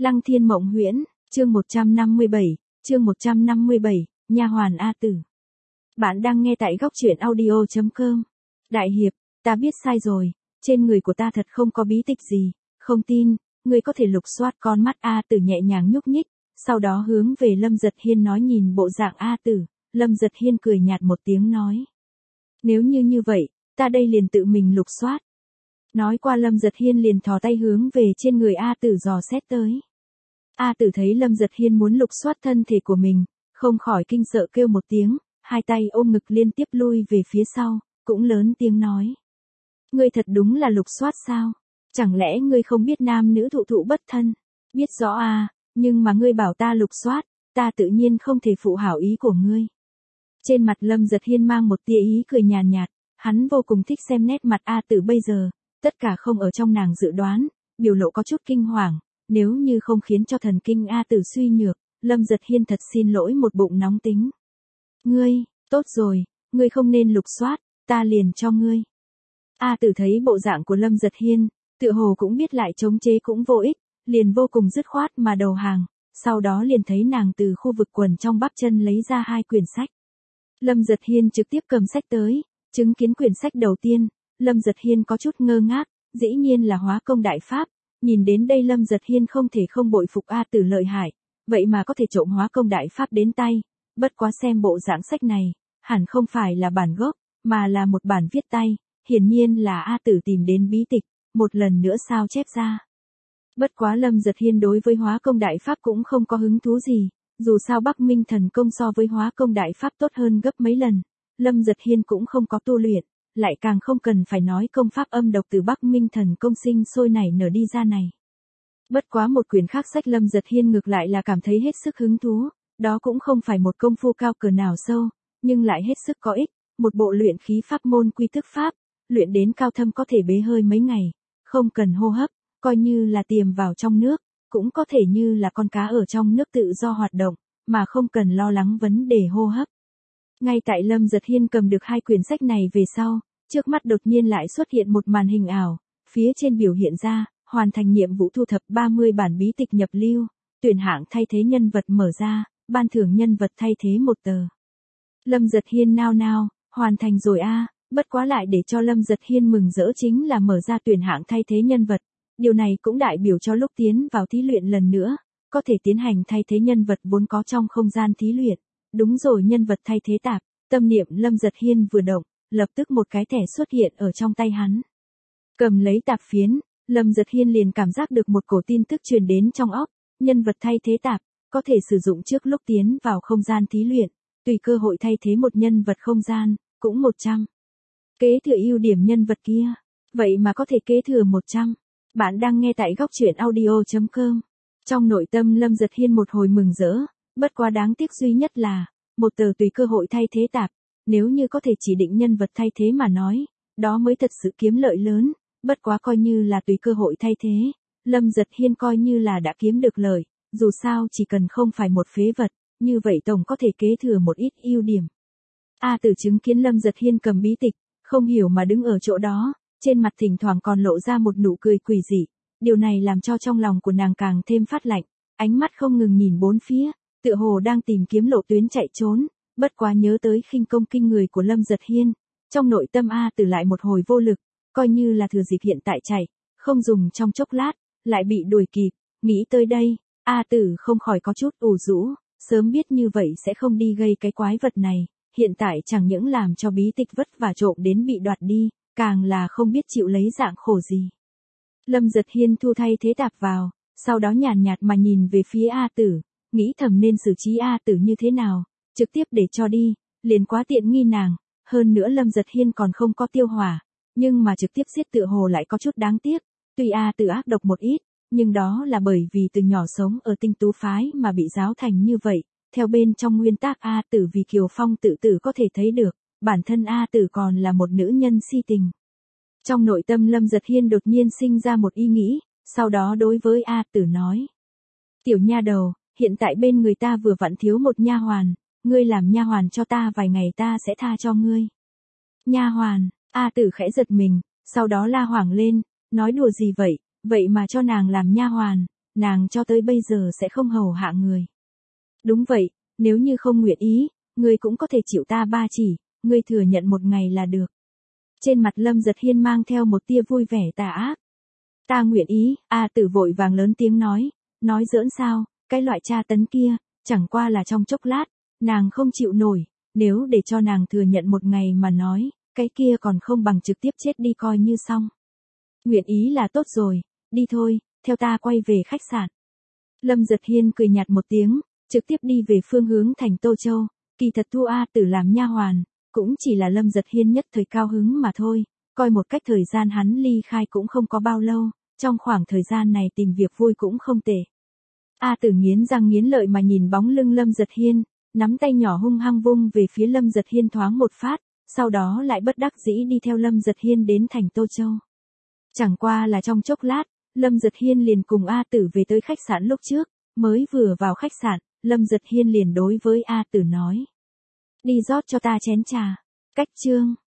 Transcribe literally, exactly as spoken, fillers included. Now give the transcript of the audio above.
Lăng Thiên Mộng Huyễn, chương một trăm năm mươi bảy, chương một trăm năm mươi bảy, nha hoàn A Tử. Bạn đang nghe tại góc truyện audio chấm com. Đại hiệp, ta biết sai rồi, trên người của ta thật không có bí tịch gì, không tin, ngươi có thể lục soát. Con mắt A Tử nhẹ nhàng nhúc nhích, sau đó hướng về Lâm Giật Hiên nói. Nhìn bộ dạng A Tử, Lâm Giật Hiên cười nhạt một tiếng nói. Nếu như như vậy, ta đây liền tự mình lục soát. Nói qua Lâm Giật Hiên liền thò tay hướng về trên người A Tử dò xét tới. A Tử thấy Lâm Giật Hiên muốn lục soát thân thể của mình, không khỏi kinh sợ kêu một tiếng, hai tay ôm ngực liên tiếp lui về phía sau, cũng lớn tiếng nói. Ngươi thật đúng là lục soát sao? Chẳng lẽ ngươi không biết nam nữ thụ thụ bất thân? Biết rõ à, nhưng mà ngươi bảo ta lục soát, ta tự nhiên không thể phụ hảo ý của ngươi. Trên mặt Lâm Giật Hiên mang một tia ý cười nhàn nhạt, hắn vô cùng thích xem nét mặt A Tử bây giờ, tất cả không ở trong nàng dự đoán, biểu lộ có chút kinh hoàng, nếu như không khiến cho thần kinh A Tử suy nhược, Lâm Giật Hiên thật xin lỗi một bụng nóng tính. Ngươi, tốt rồi, ngươi không nên lục soát, ta liền cho ngươi. A Tử thấy bộ dạng của Lâm Giật Hiên, tựa hồ cũng biết lại chống chế cũng vô ích, liền vô cùng dứt khoát mà đầu hàng, sau đó liền thấy nàng từ khu vực quần trong bắp chân lấy ra hai quyển sách. Lâm Giật Hiên trực tiếp cầm sách tới, chứng kiến quyển sách đầu tiên, Lâm Giật Hiên có chút ngơ ngác, dĩ nhiên là Hóa Công Đại Pháp. Nhìn đến đây Lâm Giật Hiên không thể không bội phục A Tử lợi hại, vậy mà có thể trộm Hóa Công Đại Pháp đến tay, bất quá xem bộ dạng sách này, hẳn không phải là bản gốc, mà là một bản viết tay, hiển nhiên là A Tử tìm đến bí tịch, một lần nữa sao chép ra. Bất quá Lâm Giật Hiên đối với Hóa Công Đại Pháp cũng không có hứng thú gì, dù sao Bắc Minh Thần Công so với Hóa Công Đại Pháp tốt hơn gấp mấy lần, Lâm Giật Hiên cũng không có tu luyện, lại càng không cần phải nói công pháp âm độc từ Bắc Minh Thần Công sinh sôi nảy nở đi ra này. Bất quá một quyển khác sách Lâm Giật Hiên ngược lại là cảm thấy hết sức hứng thú, đó cũng không phải một công phu cao cỡ nào sâu, nhưng lại hết sức có ích, một bộ luyện khí pháp môn quy thức pháp, luyện đến cao thâm có thể bế hơi mấy ngày, không cần hô hấp, coi như là tiềm vào trong nước, cũng có thể như là con cá ở trong nước tự do hoạt động, mà không cần lo lắng vấn đề hô hấp. Ngay tại Lâm Giật Hiên cầm được hai quyển sách này về sau, trước mắt đột nhiên lại xuất hiện một màn hình ảo, phía trên biểu hiện ra, hoàn thành nhiệm vụ thu thập ba mươi bản bí tịch nhập lưu, tuyển hạng thay thế nhân vật mở ra, ban thưởng nhân vật thay thế một tờ. Lâm Giật Hiên nao nao, hoàn thành rồi a, à, bất quá lại để cho Lâm Giật Hiên mừng rỡ chính là mở ra tuyển hạng thay thế nhân vật, điều này cũng đại biểu cho lúc tiến vào thí luyện lần nữa, có thể tiến hành thay thế nhân vật vốn có trong không gian thí luyện. Đúng rồi, nhân vật thay thế tạp, tâm niệm Lâm Giật Hiên vừa động, lập tức một cái thẻ xuất hiện ở trong tay hắn. Cầm lấy tạp phiến, Lâm Giật Hiên liền cảm giác được một cổ tin tức truyền đến trong óc, nhân vật thay thế tạp, có thể sử dụng trước lúc tiến vào không gian thí luyện, tùy cơ hội thay thế một nhân vật không gian, cũng một trăm. Kế thừa ưu điểm nhân vật kia, vậy mà có thể kế thừa một trăm. Bạn đang nghe tại góc truyện audio chấm com. Trong nội tâm Lâm Giật Hiên một hồi mừng rỡ. Bất quá đáng tiếc duy nhất là, một tờ tùy cơ hội thay thế tạp, nếu như có thể chỉ định nhân vật thay thế mà nói, đó mới thật sự kiếm lợi lớn, bất quá coi như là tùy cơ hội thay thế, Lâm Giật Hiên coi như là đã kiếm được lợi, dù sao chỉ cần không phải một phế vật, như vậy tổng có thể kế thừa một ít ưu điểm. A Tử chứng kiến Lâm Giật Hiên cầm bí tịch, không hiểu mà đứng ở chỗ đó, trên mặt thỉnh thoảng còn lộ ra một nụ cười quỷ dị, điều này làm cho trong lòng của nàng càng thêm phát lạnh, ánh mắt không ngừng nhìn bốn phía. Tựa hồ đang tìm kiếm lộ tuyến chạy trốn, bất quá nhớ tới khinh công kinh người của Lâm Giật Hiên, trong nội tâm A Tử lại một hồi vô lực, coi như là thừa dịp hiện tại chạy, không dùng trong chốc lát, lại bị đuổi kịp, nghĩ tới đây, A Tử không khỏi có chút ủ rũ, sớm biết như vậy sẽ không đi gây cái quái vật này, hiện tại chẳng những làm cho bí tịch vất vả trộm đến bị đoạt đi, càng là không biết chịu lấy dạng khổ gì. Lâm Giật Hiên thu thay thế tạp vào, sau đó nhàn nhạt mà nhìn về phía A Tử. Nghĩ thầm nên xử trí A Tử như thế nào, trực tiếp để cho đi, liền quá tiện nghi nàng, hơn nữa Lâm Giật Hiên còn không có tiêu hỏa, nhưng mà trực tiếp giết tựa hồ lại có chút đáng tiếc, tuy A Tử ác độc một ít, nhưng đó là bởi vì từ nhỏ sống ở Tinh Tú phái mà bị giáo thành như vậy, theo bên trong nguyên tắc A Tử vì Kiều Phong tự tử có thể thấy được, bản thân A Tử còn là một nữ nhân si tình. Trong nội tâm Lâm Giật Hiên đột nhiên sinh ra một ý nghĩ, sau đó đối với A Tử nói: "Tiểu nha đầu, hiện tại bên người ta vừa vặn thiếu một nha hoàn, ngươi làm nha hoàn cho ta vài ngày ta sẽ tha cho ngươi." Nha hoàn, A Tử khẽ giật mình, sau đó la hoảng lên, nói đùa gì vậy, vậy mà cho nàng làm nha hoàn, nàng cho tới bây giờ sẽ không hầu hạ người. Đúng vậy, nếu như không nguyện ý, ngươi cũng có thể chịu ta ba chỉ, ngươi thừa nhận một ngày là được. Trên mặt Lâm Giật Hiên mang theo một tia vui vẻ tà ác. Ta nguyện ý, A Tử vội vàng lớn tiếng nói, nói giỡn sao, cái loại tra tấn kia, chẳng qua là trong chốc lát, nàng không chịu nổi, nếu để cho nàng thừa nhận một ngày mà nói, cái kia còn không bằng trực tiếp chết đi coi như xong. Nguyện ý là tốt rồi, đi thôi, theo ta quay về khách sạn. Lâm Giật Hiên cười nhạt một tiếng, trực tiếp đi về phương hướng thành Tô Châu, kỳ thật thu A Tử làm nha hoàn, cũng chỉ là Lâm Giật Hiên nhất thời cao hứng mà thôi, coi một cách thời gian hắn ly khai cũng không có bao lâu, trong khoảng thời gian này tìm việc vui cũng không tệ. A Tử nghiến răng nghiến lợi mà nhìn bóng lưng Lâm Giật Hiên, nắm tay nhỏ hung hăng vung về phía Lâm Giật Hiên thoáng một phát, sau đó lại bất đắc dĩ đi theo Lâm Giật Hiên đến thành Tô Châu. Chẳng qua là trong chốc lát, Lâm Giật Hiên liền cùng A Tử về tới khách sạn lúc trước, mới vừa vào khách sạn, Lâm Giật Hiên liền đối với A Tử nói. Đi rót cho ta chén trà. Cách chương.